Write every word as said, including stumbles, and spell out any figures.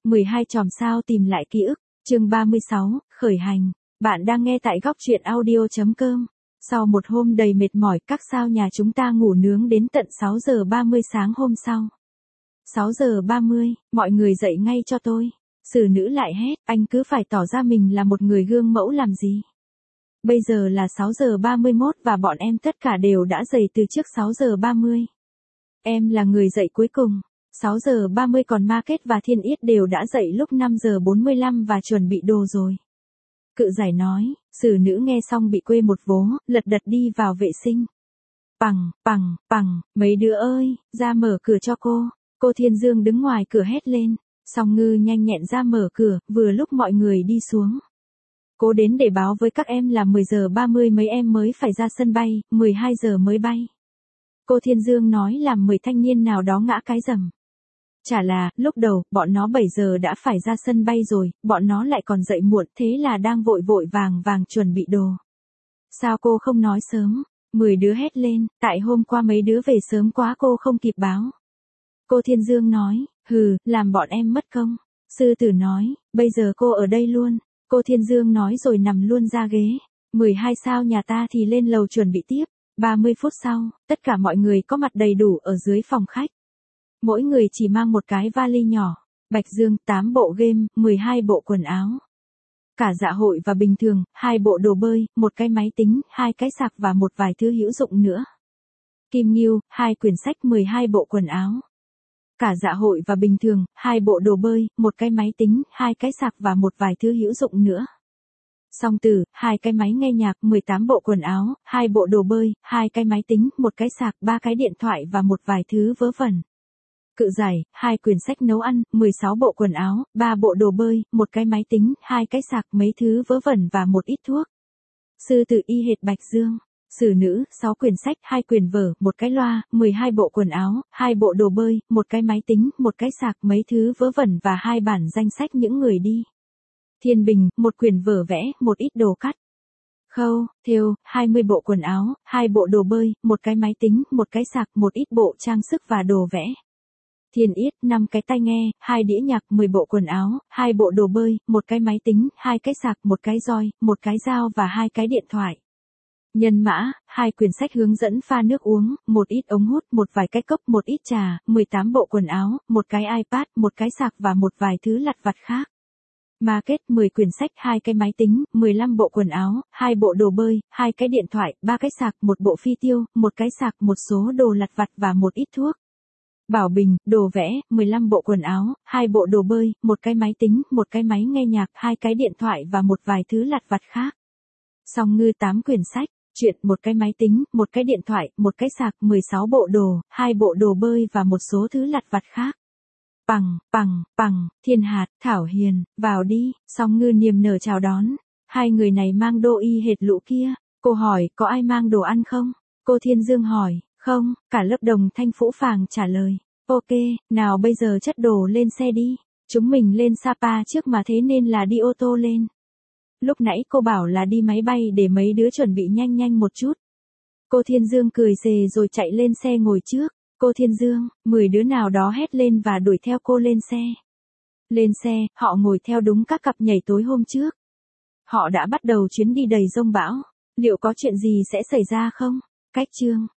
mười hai chòm sao tìm lại ký ức, chương ba mươi sáu, khởi hành. Bạn đang nghe tại góc truyện audio chấm com. Sau một hôm đầy mệt mỏi, các sao nhà chúng ta ngủ nướng đến tận sáu giờ ba mươi sáng hôm sau. sáu giờ ba mươi, mọi người dậy ngay cho tôi. Sử nữ lại hét, anh cứ phải tỏ ra mình là một người gương mẫu làm gì. Bây giờ là sáu giờ ba mươi mốt và bọn em tất cả đều đã dậy từ trước sáu giờ ba mươi. Em là người dậy cuối cùng. sáu giờ ba mươi còn Ma Kết và Thiên Yết đều đã dậy lúc năm giờ bốn mươi lăm và chuẩn bị đồ rồi. Cự giải nói, Sử nữ nghe xong bị quê một vố, lật đật đi vào vệ sinh. Pằng, pằng, pằng, mấy đứa ơi, ra mở cửa cho cô. Cô Thiên Dương đứng ngoài cửa hét lên. Song Ngư nhanh nhẹn ra mở cửa, vừa lúc mọi người đi xuống. Cô đến để báo với các em là mười giờ ba mươi mấy em mới phải ra sân bay, mười hai giờ mới bay. Cô Thiên Dương nói làm mười thanh niên nào đó ngã cái rầm. Chả là, lúc đầu, bọn nó bảy giờ đã phải ra sân bay rồi, bọn nó lại còn dậy muộn, thế là đang vội vội vàng vàng chuẩn bị đồ. Sao cô không nói sớm? Mười đứa hét lên, tại hôm qua mấy đứa về sớm quá cô không kịp báo. Cô Thiên Dương nói, hừ, làm bọn em mất công. Sư tử nói, bây giờ cô ở đây luôn. Cô Thiên Dương nói rồi nằm luôn ra ghế. mười hai sao nhà ta thì lên lầu chuẩn bị tiếp. ba mươi phút sau, tất cả mọi người có mặt đầy đủ ở dưới phòng khách. Mỗi người chỉ mang một cái vali nhỏ. Bạch Dương, tám bộ game, mười hai bộ quần áo. Cả Dạ Hội và Bình Thường, hai bộ đồ bơi, một cái máy tính, hai cái sạc và một vài thứ hữu dụng nữa. Kim Ngưu, hai quyển sách, mười hai bộ quần áo. Cả Dạ Hội và Bình Thường, hai bộ đồ bơi, một cái máy tính, hai cái sạc và một vài thứ hữu dụng nữa. Song Tử, hai cái máy nghe nhạc, mười tám bộ quần áo, hai bộ đồ bơi, hai cái máy tính, một cái sạc, ba cái điện thoại và một vài thứ vớ vẩn. Cự Giải, hai quyển sách nấu ăn, mười sáu bộ quần áo, ba bộ đồ bơi, một cái máy tính, hai cái sạc, mấy thứ vớ vẩn và một ít thuốc. Sư Tử y hệt Bạch Dương. Sử Nữ, sáu quyển sách, hai quyển vở, một cái loa, mười hai bộ quần áo, hai bộ đồ bơi, một cái máy tính, một cái sạc, mấy thứ vớ vẩn và hai bản danh sách những người đi. Thiên Bình, một quyển vở vẽ, một ít đồ cắt. Khâu, thêu, hai mươi bộ quần áo, hai bộ đồ bơi, một cái máy tính, một cái sạc, một ít bộ trang sức và đồ vẽ. Thiên Yết, năm cái tai nghe, hai đĩa nhạc, mười bộ quần áo, hai bộ đồ bơi, một cái máy tính, hai cái sạc, một cái roi, một cái dao và hai cái điện thoại. Nhân Mã, hai quyển sách hướng dẫn pha nước uống, một ít ống hút, một vài cái cốc, một ít trà, mười tám bộ quần áo, một cái iPad, một cái sạc và một vài thứ lặt vặt khác. Ma Kết, mười quyển sách, hai cái máy tính, mười lăm bộ quần áo, hai bộ đồ bơi, hai cái điện thoại, ba cái sạc, một bộ phi tiêu, một cái sạc, một số đồ lặt vặt và một ít thuốc. Bảo Bình, đồ vẽ, mười lăm bộ quần áo, hai bộ đồ bơi, một cái máy tính, một cái máy nghe nhạc, hai cái điện thoại và một vài thứ lặt vặt khác. Song Ngư, tám quyển sách, truyện, một cái máy tính, một cái điện thoại, một cái sạc, mười sáu bộ đồ, hai bộ đồ bơi và một số thứ lặt vặt khác. Pằng, pằng, pằng, Thiên Hạt, Thảo Hiền, vào đi. Song Ngư niềm nở chào đón. Hai người này mang đồ y hệt lũ kia. Cô hỏi, có ai mang đồ ăn không? Cô Thiên Dương hỏi, không, cả lớp Đồng Thanh Phũ Phàng trả lời. Ok, nào bây giờ chất đồ lên xe đi. Chúng mình lên Sapa trước mà thế nên là đi ô tô lên. Lúc nãy cô bảo là đi máy bay để mấy đứa chuẩn bị nhanh nhanh một chút. Cô Thiên Dương cười xề rồi chạy lên xe ngồi trước. Cô Thiên Dương, mười đứa nào đó hét lên và đuổi theo cô lên xe. Lên xe, họ ngồi theo đúng các cặp nhảy tối hôm trước. Họ đã bắt đầu chuyến đi đầy giông bão. Liệu có chuyện gì sẽ xảy ra không? Cách chương